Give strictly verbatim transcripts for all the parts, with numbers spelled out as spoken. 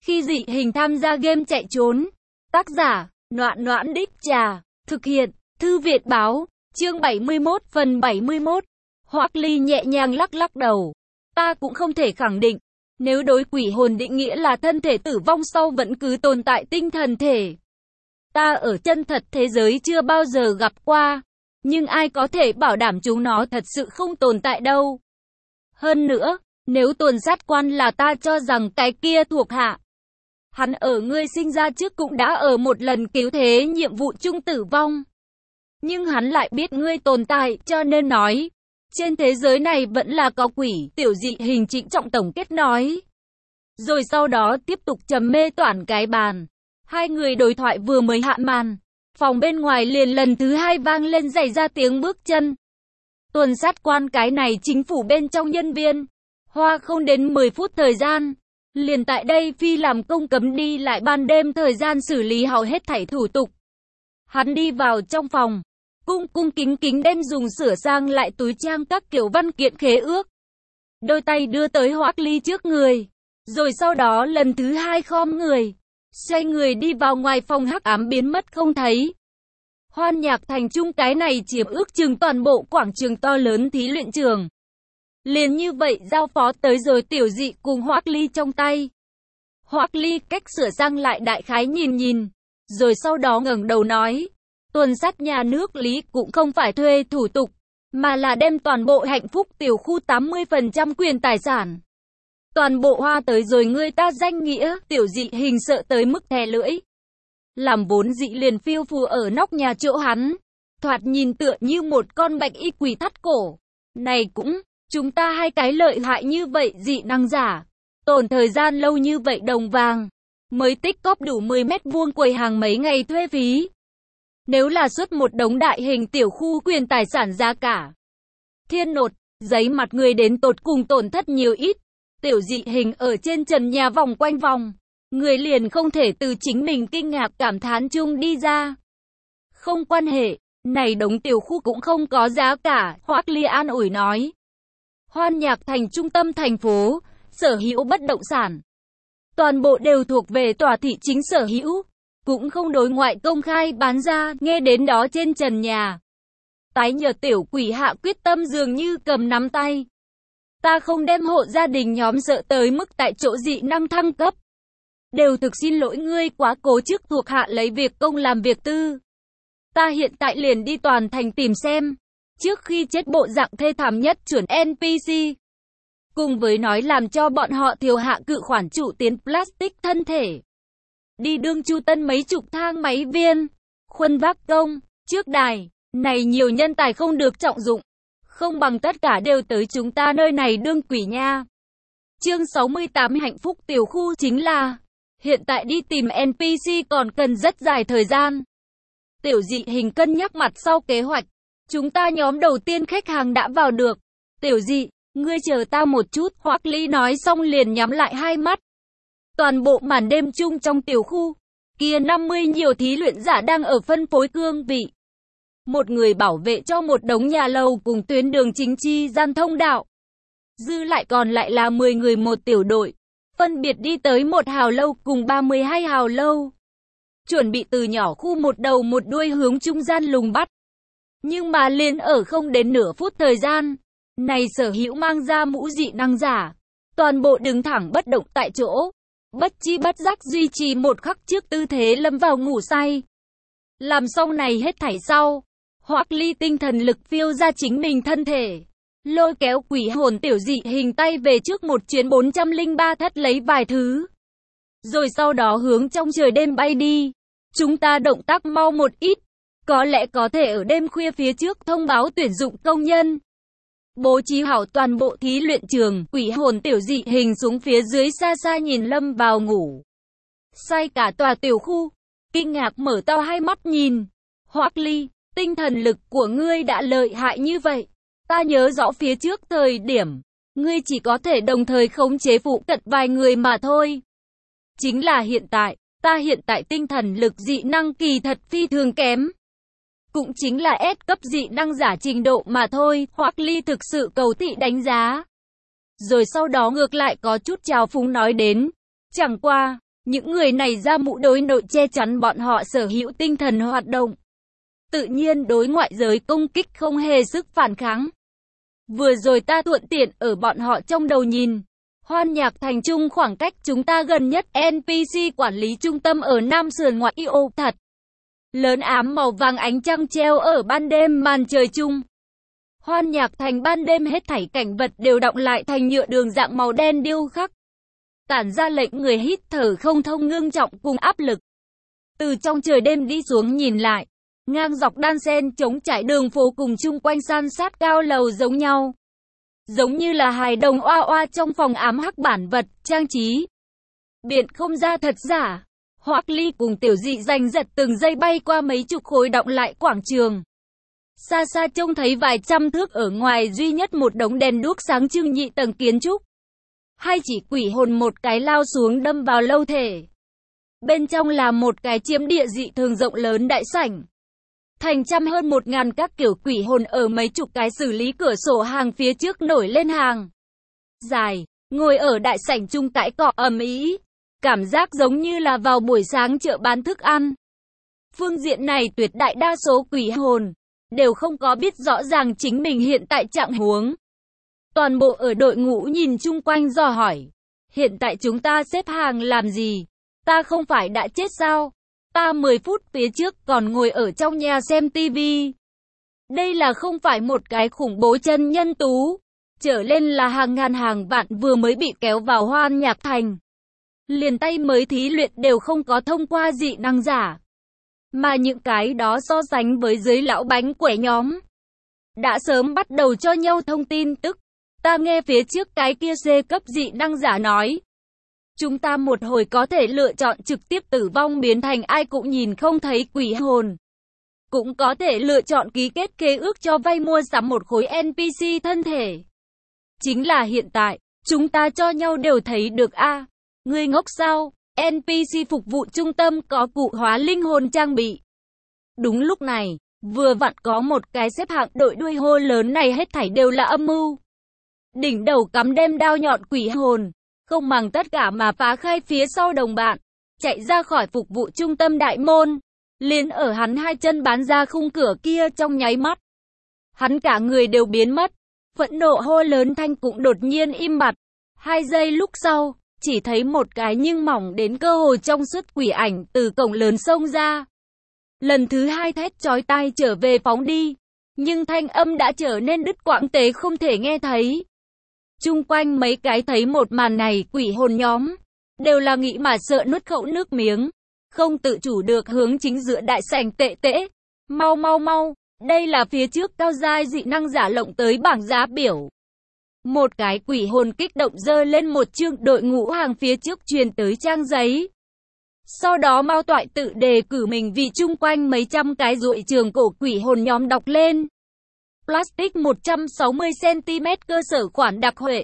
Khi dị hình tham gia game chạy trốn. Tác giả, Noãn Noãn Đích Trà. Thực hiện, Thư Viện Báo. Chương bảy mươi mốt phần bảy mươi mốt. Hoắc Ly nhẹ nhàng lắc lắc đầu. Ta cũng không thể khẳng định. Nếu đối quỷ hồn định nghĩa là thân thể tử vong sau vẫn cứ tồn tại tinh thần thể. Ta ở chân thật thế giới chưa bao giờ gặp qua. Nhưng ai có thể bảo đảm chúng nó thật sự không tồn tại đâu. Hơn nữa, nếu tuần sát quan là ta cho rằng cái kia thuộc hạ. Hắn ở ngươi sinh ra trước cũng đã ở một lần cứu thế nhiệm vụ chung tử vong. Nhưng hắn lại biết ngươi tồn tại, cho nên nói. Trên thế giới này vẫn là có quỷ, tiểu dị hình trịnh trọng tổng kết nói. Rồi sau đó tiếp tục trầm mê toản cái bàn. Hai người đối thoại vừa mới hạ màn. Phòng bên ngoài liền lần thứ hai vang lên rảy ra tiếng bước chân. Tuần sát quan cái này chính phủ bên trong nhân viên. Hoa không đến mười phút thời gian. Liền tại đây phi làm công cấm đi lại ban đêm thời gian xử lý hầu hết thảy thủ tục. Hắn đi vào trong phòng. Cung cung kính kính đem dùng sửa sang lại túi trang các kiểu văn kiện khế ước. Đôi tay đưa tới Hoắc Ly trước người. Rồi sau đó lần thứ hai khom người. Xoay người đi vào ngoài phòng hắc ám biến mất không thấy. Hoan Nhạc Thành Trung cái này chiếm ước chừng toàn bộ quảng trường to lớn thí luyện trường. Liền như vậy giao phó tới rồi tiểu dị cùng Hoắc Ly trong tay. Hoắc Ly cách sửa sang lại đại khái nhìn nhìn. Rồi sau đó ngẩng đầu nói. Tuần sát nhà nước Lý cũng không phải thuê thủ tục. Mà là đem toàn bộ hạnh phúc tiểu khu tám mươi phần trăm quyền tài sản. Toàn bộ hoa tới rồi người ta danh nghĩa, tiểu dị hình sợ tới mức thè lưỡi. Làm vốn dị liền phiêu phù ở nóc nhà chỗ hắn. Thoạt nhìn tựa như một con bạch y quỷ thắt cổ. Này cũng, chúng ta hai cái lợi hại như vậy dị năng giả. Tồn thời gian lâu như vậy đồng vàng. Mới tích cóp đủ mười mét vuông quầy hàng mấy ngày thuê phí. Nếu là xuất một đống đại hình tiểu khu quyền tài sản giá cả. Thiên nột, giấy mặt người đến tột cùng tổn thất nhiều ít. Tiểu dị hình ở trên trần nhà vòng quanh vòng. Người liền không thể từ chính mình kinh ngạc cảm thán chung đi ra. Không quan hệ, này đống tiểu khu cũng không có giá cả, Hoắc Ly an ủi nói. Hoan Nhạc Thành trung tâm thành phố, sở hữu bất động sản. Toàn bộ đều thuộc về tòa thị chính sở hữu. Cũng không đối ngoại công khai bán ra, nghe đến đó trên trần nhà. Tái nhợt tiểu quỷ hạ quyết tâm dường như cầm nắm tay. Ta không đem hộ gia đình nhóm sợ tới mức tại chỗ dị năng thăng cấp. Đều thực xin lỗi ngươi quá cố chức thuộc hạ lấy việc công làm việc tư. Ta hiện tại liền đi toàn thành tìm xem. Trước khi chết bộ dạng thê thảm nhất chuẩn en pê xê. Cùng với nói làm cho bọn họ thiêu hạ cự khoản trụ tiến plastic thân thể. Đi đương chu tân mấy chục thang máy viên. Khuân vác công, trước đài. Này nhiều nhân tài không được trọng dụng. Không bằng tất cả đều tới chúng ta nơi này đương quỷ nha. Chương sáu mươi tám hạnh phúc tiểu khu chính là. Hiện tại đi tìm en pê xê còn cần rất dài thời gian. Tiểu dị hình cân nhắc mặt sau kế hoạch. Chúng ta nhóm đầu tiên khách hàng đã vào được. Tiểu dị, ngươi chờ ta một chút. Hoắc Ly nói xong liền nhắm lại hai mắt. Toàn bộ màn đêm chung trong tiểu khu. Kia năm mươi nhiều thí luyện giả đang ở phân phối cương vị. Một người bảo vệ cho một đống nhà lầu cùng tuyến đường chính chi gian thông đạo. Dư lại còn lại là mười người một tiểu đội. Phân biệt đi tới một hào lâu cùng ba mươi hai hào lâu. Chuẩn bị từ nhỏ khu một đầu một đuôi hướng trung gian lùng bắt. Nhưng mà liền ở không đến nửa phút thời gian. Này sở hữu mang ra mũ dị năng giả. Toàn bộ đứng thẳng bất động tại chỗ. Bất chi bất giác duy trì một khắc trước tư thế lâm vào ngủ say. Làm xong này hết thảy sau. Hoắc Ly tinh thần lực phiêu ra chính mình thân thể. Lôi kéo quỷ hồn tiểu dị hình tay về trước một chuyến bốn trăm lẻ ba thất lấy vài thứ. Rồi sau đó hướng trong trời đêm bay đi. Chúng ta động tác mau một ít. Có lẽ có thể ở đêm khuya phía trước thông báo tuyển dụng công nhân. Bố trí hảo toàn bộ thí luyện trường. Quỷ hồn tiểu dị hình xuống phía dưới xa xa nhìn lâm vào ngủ. Say cả tòa tiểu khu. Kinh ngạc mở to hai mắt nhìn. Hoắc Ly, tinh thần lực của ngươi đã lợi hại như vậy. Ta nhớ rõ phía trước thời điểm, ngươi chỉ có thể đồng thời khống chế phụ cận vài người mà thôi. Chính là hiện tại, ta hiện tại tinh thần lực dị năng kỳ thật phi thường kém. Cũng chính là S cấp dị năng giả trình độ mà thôi, Hoắc Ly thực sự cầu thị đánh giá. Rồi sau đó ngược lại có chút trào phúng nói đến, chẳng qua, Những người này ra mũ đối nội che chắn bọn họ sở hữu tinh thần hoạt động. Tự nhiên đối ngoại giới công kích không hề sức phản kháng. Vừa rồi ta thuận tiện ở bọn họ trong đầu nhìn. Hoan Nhạc Thành Trung khoảng cách chúng ta gần nhất en pê xê quản lý trung tâm ở Nam Sườn ngoại ô thật. Lớn ám màu vàng ánh trăng treo ở ban đêm màn trời chung. Hoan Nhạc Thành ban đêm hết thảy cảnh vật đều đọng lại thành nhựa đường dạng màu đen điêu khắc. Tản ra lệnh người hít thở không thông ngưng trọng cùng áp lực. Từ trong trời đêm đi xuống nhìn lại, ngang dọc đan xen trống trải đường phố cùng chung quanh san sát cao lầu giống nhau. Giống như là hài đồng oa oa trong phòng ám hắc bản vật, trang trí. Biện không ra thật giả. Hoắc Ly cùng Tiểu Dị giành giật từng giây bay qua mấy chục khối đọng lại quảng trường. Xa xa trông thấy vài trăm thước ở ngoài duy nhất một đống đèn đuốc sáng trưng nhị tầng kiến trúc. Hai chỉ quỷ hồn một cái lao xuống đâm vào lâu thể. Bên trong là một cái chiếm địa dị thường rộng lớn đại sảnh. Thành trăm hơn một ngàn các kiểu quỷ hồn ở mấy chục cái xử lý cửa sổ hàng phía trước nổi lên hàng dài, ngồi ở đại sảnh chung cãi cọ ầm ĩ. Cảm giác giống như là vào buổi sáng chợ bán thức ăn. Phương diện này tuyệt đại đa số quỷ hồn đều không có biết rõ ràng chính mình hiện tại trạng huống. Toàn bộ ở đội ngũ nhìn chung quanh dò hỏi. Hiện tại chúng ta xếp hàng làm gì? Ta không phải đã chết sao? Ta mười phút phía trước còn ngồi ở trong nhà xem tivi. Đây là không phải một cái khủng bố chân nhân tú. Trở lên là hàng ngàn hàng vạn vừa mới bị kéo vào Hoan Nhạc Thành. Liền tay mới thí luyện đều không có thông qua dị năng giả. Mà những cái đó so sánh với dưới lão bánh quẻ nhóm. Đã sớm bắt đầu cho nhau thông tin tức. Ta nghe phía trước cái kia C cấp dị năng giả nói. Chúng ta một hồi có thể lựa chọn trực tiếp tử vong biến thành ai cũng nhìn không thấy quỷ hồn. Cũng có thể lựa chọn ký kết khế ước cho vay mua sắm một khối en pê xê thân thể. Chính là hiện tại, chúng ta cho nhau đều thấy được a. À, ngươi ngốc sao? en pê xê phục vụ trung tâm có cụ hóa linh hồn trang bị. Đúng lúc này, vừa vặn có một cái xếp hạng đội đuôi hô lớn này hết thảy đều là âm mưu. Đỉnh đầu cắm đem đao nhọn quỷ hồn, không màng tất cả mà phá khai phía sau đồng bạn, chạy ra khỏi phục vụ trung tâm đại môn, liền ở hắn hai chân bán ra khung cửa kia trong nháy mắt. Hắn cả người đều biến mất, phẫn nộ hô lớn thanh cũng đột nhiên im bặt. Hai giây lúc sau, chỉ thấy một cái nhưng mỏng đến cơ hồ trong suốt quỷ ảnh từ cổng lớn xông ra. Lần thứ hai thét chói tai trở về phóng đi, nhưng thanh âm đã trở nên đứt quãng tế không thể nghe thấy. Chung quanh mấy cái thấy một màn này quỷ hồn nhóm, đều là nghĩ mà sợ nuốt khẩu nước miếng, không tự chủ được hướng chính giữa đại sảnh tệ tễ. Mau mau mau, đây là phía trước cao giai dị năng giả lộng tới bảng giá biểu. Một cái quỷ hồn kích động dơ lên một chương đội ngũ hàng phía trước truyền tới trang giấy. Sau đó Mao Toại tự đề cử mình vì chung quanh mấy trăm cái ruội trường cổ quỷ hồn nhóm đọc lên. Plastic một trăm sáu mươi xăng ti mét cơ sở khoản đặc huệ.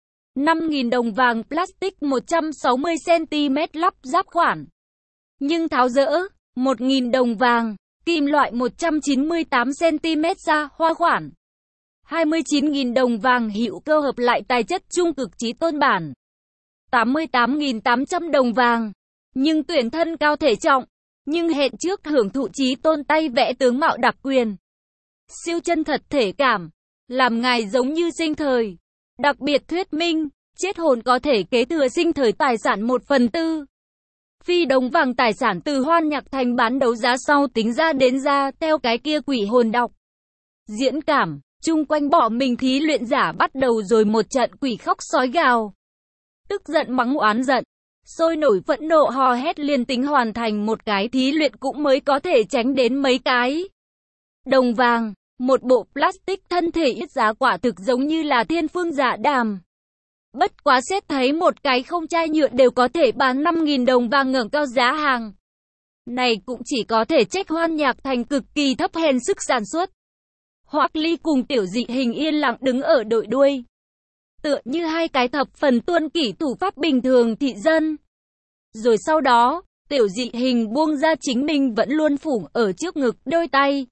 năm nghìn đồng vàng plastic một trăm sáu mươi xăng ti mét lắp ráp khoản. Nhưng tháo dỡ, một nghìn đồng vàng, kim loại một trăm chín mươi tám xăng ti mét ra hoa khoản. hai mươi chín nghìn đồng vàng hữu cơ hợp lại tài chất trung cực trí tôn bản. tám mươi tám nghìn tám trăm đồng vàng. Nhưng tuyển thân cao thể trọng. Nhưng hẹn trước hưởng thụ trí tôn tay vẽ tướng mạo đặc quyền. Siêu chân thật thể cảm. Làm ngài giống như sinh thời. Đặc biệt thuyết minh. Chết hồn có thể kế thừa sinh thời tài sản một phần tư. Phi đồng vàng tài sản từ Hoan Nhạc Thành bán đấu giá sau tính ra đến ra theo cái kia quỷ hồn đọc. Diễn cảm. Chung quanh bỏ mình thí luyện giả bắt đầu rồi một trận quỷ khóc sói gào. Tức giận mắng oán giận. Sôi nổi phẫn nộ hò hét liền tính hoàn thành một cái thí luyện cũng mới có thể tránh đến mấy cái. Đồng vàng, một bộ plastic thân thể ít giá quả thực giống như là thiên phương dạ đàm. Bất quá xét thấy một cái không chai nhựa đều có thể bán năm nghìn đồng vàng ngẩng cao giá hàng. Này cũng chỉ có thể trách Hoan Nhạc Thành cực kỳ thấp hèn sức sản xuất. Hoắc Ly cùng Tiểu Dị Hình yên lặng đứng ở đội đuôi. Tựa như hai cái thập phần tuân kỷ thủ pháp bình thường thị dân. Rồi sau đó, Tiểu Dị Hình buông ra chính mình vẫn luôn phủng ở trước ngực đôi tay.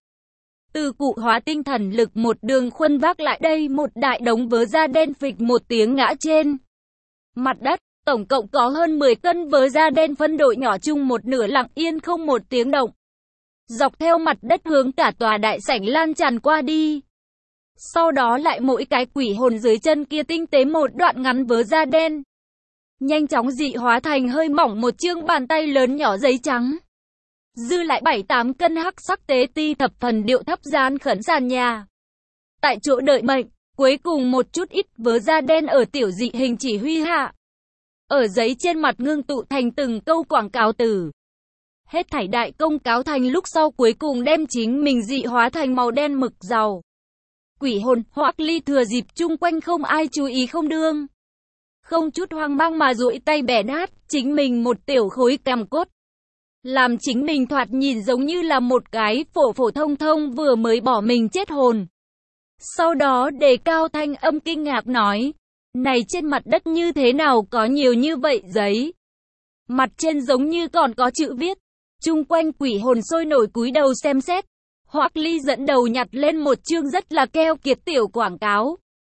Từ cụ hóa tinh thần lực một đường khuân vác lại đây một đại đống vớ da đen phịch một tiếng ngã trên mặt đất, Tổng cộng có hơn mười cân vớ da đen phân đội nhỏ chung một nửa lặng yên không một tiếng động. Dọc theo mặt đất hướng cả tòa đại sảnh lan tràn qua đi. Sau đó lại mỗi cái quỷ hồn dưới chân kia tinh tế một đoạn ngắn vớ da đen. Nhanh chóng dị hóa thành hơi mỏng một chương bàn tay lớn nhỏ giấy trắng. Dư lại bảy tám cân hắc sắc tế ti thập phần điệu thấp gian khẩn sàn nhà. Tại chỗ đợi mệnh, cuối cùng một chút ít vớ da đen ở tiểu dị hình chỉ huy hạ. Ở giấy trên mặt ngưng tụ thành từng câu quảng cáo từ. Hết thảy đại công cáo thành lúc sau cuối cùng đem chính mình dị hóa thành màu đen mực dầu. Quỷ hồn Hoắc Ly thừa dịp chung quanh không ai chú ý không đương. Không chút hoang mang mà duỗi tay bẻ nát chính mình một tiểu khối cằm cốt. Làm chính mình thoạt nhìn giống như là một cái phổ phổ thông thông vừa mới bỏ mình chết hồn. Sau đó đề cao thanh âm kinh ngạc nói. Này trên mặt đất như thế nào có nhiều như vậy giấy. Mặt trên giống như còn có chữ viết. Chung quanh quỷ hồn sôi nổi cúi đầu xem xét. Hoắc Ly dẫn đầu nhặt lên một chương rất là keo kiệt tiểu quảng cáo.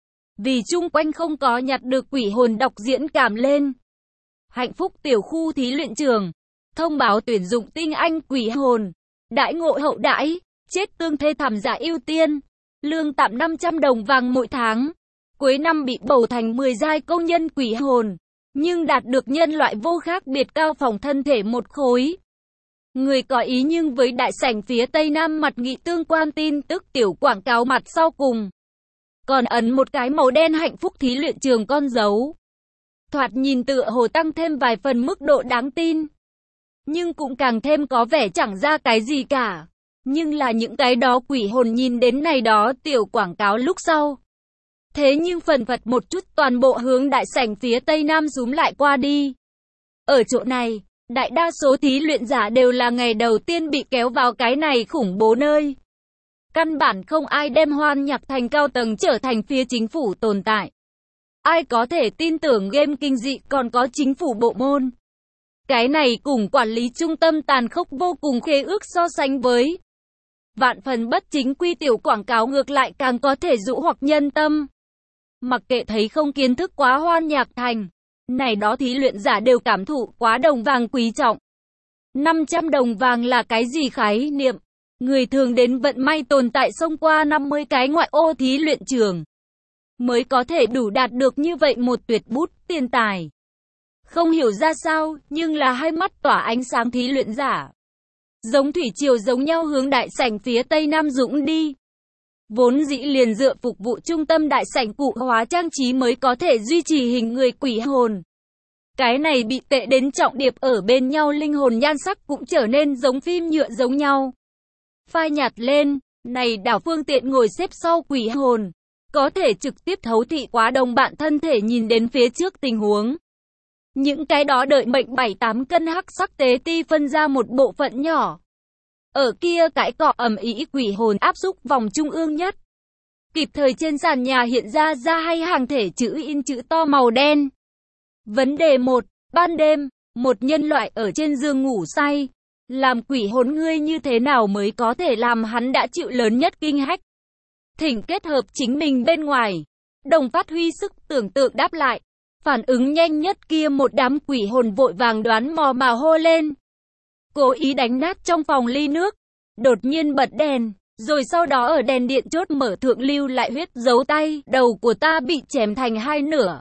Vì chung quanh không có nhặt được quỷ hồn đọc diễn cảm lên. Hạnh phúc tiểu khu thí luyện trường. Thông báo tuyển dụng tinh anh quỷ hồn. Đãi ngộ hậu đãi. Chết tương thê thảm giả ưu tiên. Lương tạm năm trăm đồng vàng mỗi tháng. Cuối năm bị bầu thành mười giai công nhân quỷ hồn. Nhưng đạt được nhân loại vô khác biệt cao phòng thân thể một khối. Người có ý nhưng với đại sảnh phía tây nam mặt nghị tương quan tin tức tiểu quảng cáo mặt sau cùng. Còn ấn một cái màu đen hạnh phúc thí luyện trường con dấu. Thoạt nhìn tựa hồ tăng thêm vài phần mức độ đáng tin. Nhưng cũng càng thêm có vẻ chẳng ra cái gì cả. Nhưng là những cái đó quỷ hồn nhìn đến này đó tiểu quảng cáo lúc sau. Thế nhưng phần phật một chút toàn bộ hướng đại sảnh phía tây nam rúm lại qua đi. Ở chỗ này, đại đa số thí luyện giả đều là ngày đầu tiên bị kéo vào cái này khủng bố nơi. Căn bản không ai đem hoan nhạc thành cao tầng trở thành phía chính phủ tồn tại. Ai có thể tin tưởng game kinh dị còn có chính phủ bộ môn. Cái này cùng quản lý trung tâm tàn khốc vô cùng khế ước so sánh với. Vạn phần bất chính quy tiểu quảng cáo ngược lại càng có thể dụ hoặc nhân tâm. Mặc kệ thấy không kiến thức quá hoan nhạc thành. Này đó thí luyện giả đều cảm thụ quá đồng vàng quý trọng. năm trăm đồng vàng là cái gì khái niệm? Người thường đến vận may tồn tại xông qua năm mươi cái ngoại ô thí luyện trường. Mới có thể đủ đạt được như vậy một tuyệt bút tiền tài. Không hiểu ra sao, nhưng là hai mắt tỏa ánh sáng thí luyện giả. Giống thủy triều giống nhau hướng đại sảnh phía tây nam dũng đi. Vốn dĩ liền dựa phục vụ trung tâm đại sảnh cụ hóa trang trí mới có thể duy trì hình người quỷ hồn. Cái này bị tệ đến trọng điệp ở bên nhau linh hồn nhan sắc cũng trở nên giống phim nhựa giống nhau. Phai nhạt lên, này đảo phương tiện ngồi xếp sau quỷ hồn. Có thể trực tiếp thấu thị quá đồng bạn thân thể nhìn đến phía trước tình huống. Những cái đó đợi mệnh bảy tám cân hắc sắc tế ti phân ra một bộ phận nhỏ. Ở kia cái cọ ầm ĩ quỷ hồn áp xúc vòng trung ương nhất. Kịp thời trên sàn nhà hiện ra ra hai hàng thể chữ in chữ to màu đen. Vấn đề một, ban đêm, một nhân loại ở trên giường ngủ say. Làm quỷ hồn ngươi như thế nào mới có thể làm hắn đã chịu lớn nhất kinh hách. Thỉnh kết hợp chính mình bên ngoài. Đồng phát huy sức tưởng tượng đáp lại. Phản ứng nhanh nhất kia một đám quỷ hồn vội vàng đoán mò mà hô lên. Cố ý đánh nát trong phòng ly nước. Đột nhiên bật đèn. Rồi sau đó ở đèn điện chốt mở thượng lưu lại huyết dấu tay. Đầu của ta bị chém thành hai nửa.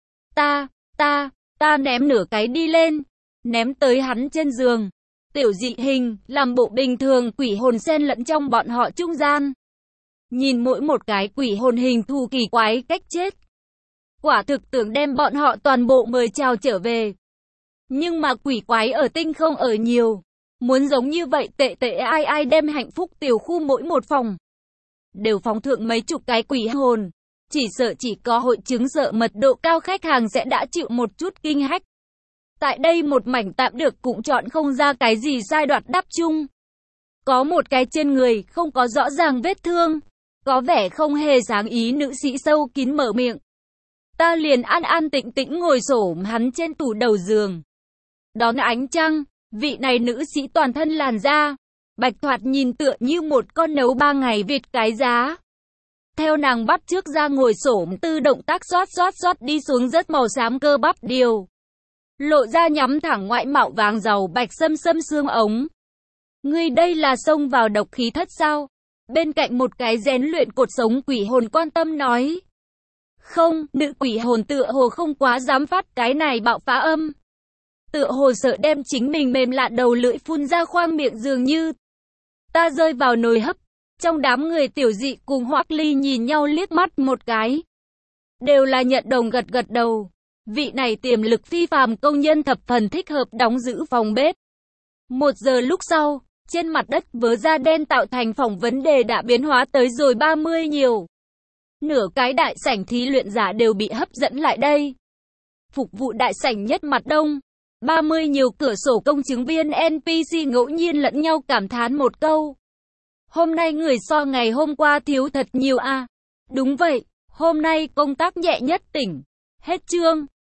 Ta, ta, ta ném nửa cái đi lên. Ném tới hắn trên giường. Tiểu dị hình, làm bộ bình thường quỷ hồn xen lẫn trong bọn họ trung gian. Nhìn mỗi một cái quỷ hồn hình thù kỳ quái cách chết. Quả thực tưởng đem bọn họ toàn bộ mời chào trở về. Nhưng mà quỷ quái ở tinh không ở nhiều. Muốn giống như vậy tệ tệ ai ai đem hạnh phúc tiểu khu mỗi một phòng. Đều phóng thượng mấy chục cái quỷ hồn. Chỉ sợ chỉ có hội chứng sợ mật độ cao khách hàng sẽ đã chịu một chút kinh hách. Tại đây một mảnh tạm được cũng chọn không ra cái gì giai đoạn đắp chung. Có một cái trên người không có rõ ràng vết thương. Có vẻ không hề sáng ý nữ sĩ sâu kín mở miệng. Ta liền an an tĩnh tĩnh ngồi xổm hắn trên tủ đầu giường. Đón ánh trăng, vị này nữ sĩ toàn thân làn da. Bạch thoạt nhìn tựa như một con nấu ba ngày vịt cái giá. Theo nàng bắt trước ra ngồi xổm tư động tác xoát xoát xoát đi xuống rất màu xám cơ bắp điều. lộ ra nhắm thẳng ngoại mạo vàng giàu bạch sâm sâm xương ống. Ngươi đây là xông vào độc khí thất sao? Bên cạnh một cái rèn luyện cột sống quỷ hồn quan tâm nói. Không, nữ quỷ hồn tựa hồ không quá dám phát cái này bạo phá âm. Tựa hồ sợ đem chính mình mềm lạ đầu lưỡi phun ra khoang miệng dường như. Ta rơi vào nồi hấp. Trong đám người tiểu dị cùng Hoắc Ly nhìn nhau liếc mắt một cái. Đều là nhận đồng gật gật đầu. Vị này tiềm lực phi phàm công nhân thập phần thích hợp đóng giữ phòng bếp. Một giờ lúc sau, trên mặt đất vớ da đen tạo thành phỏng vấn đề đã biến hóa tới rồi ba mươi nhiều. Nửa cái đại sảnh thí luyện giả đều bị hấp dẫn lại đây. Phục vụ đại sảnh nhất mặt đông. ba mươi nhiều cửa sổ công chứng viên en pê xê ngẫu nhiên lẫn nhau cảm thán một câu. Hôm nay người so ngày hôm qua thiếu thật nhiều a. À? Đúng vậy, hôm nay công tác nhẹ nhất tỉnh. Hết chương.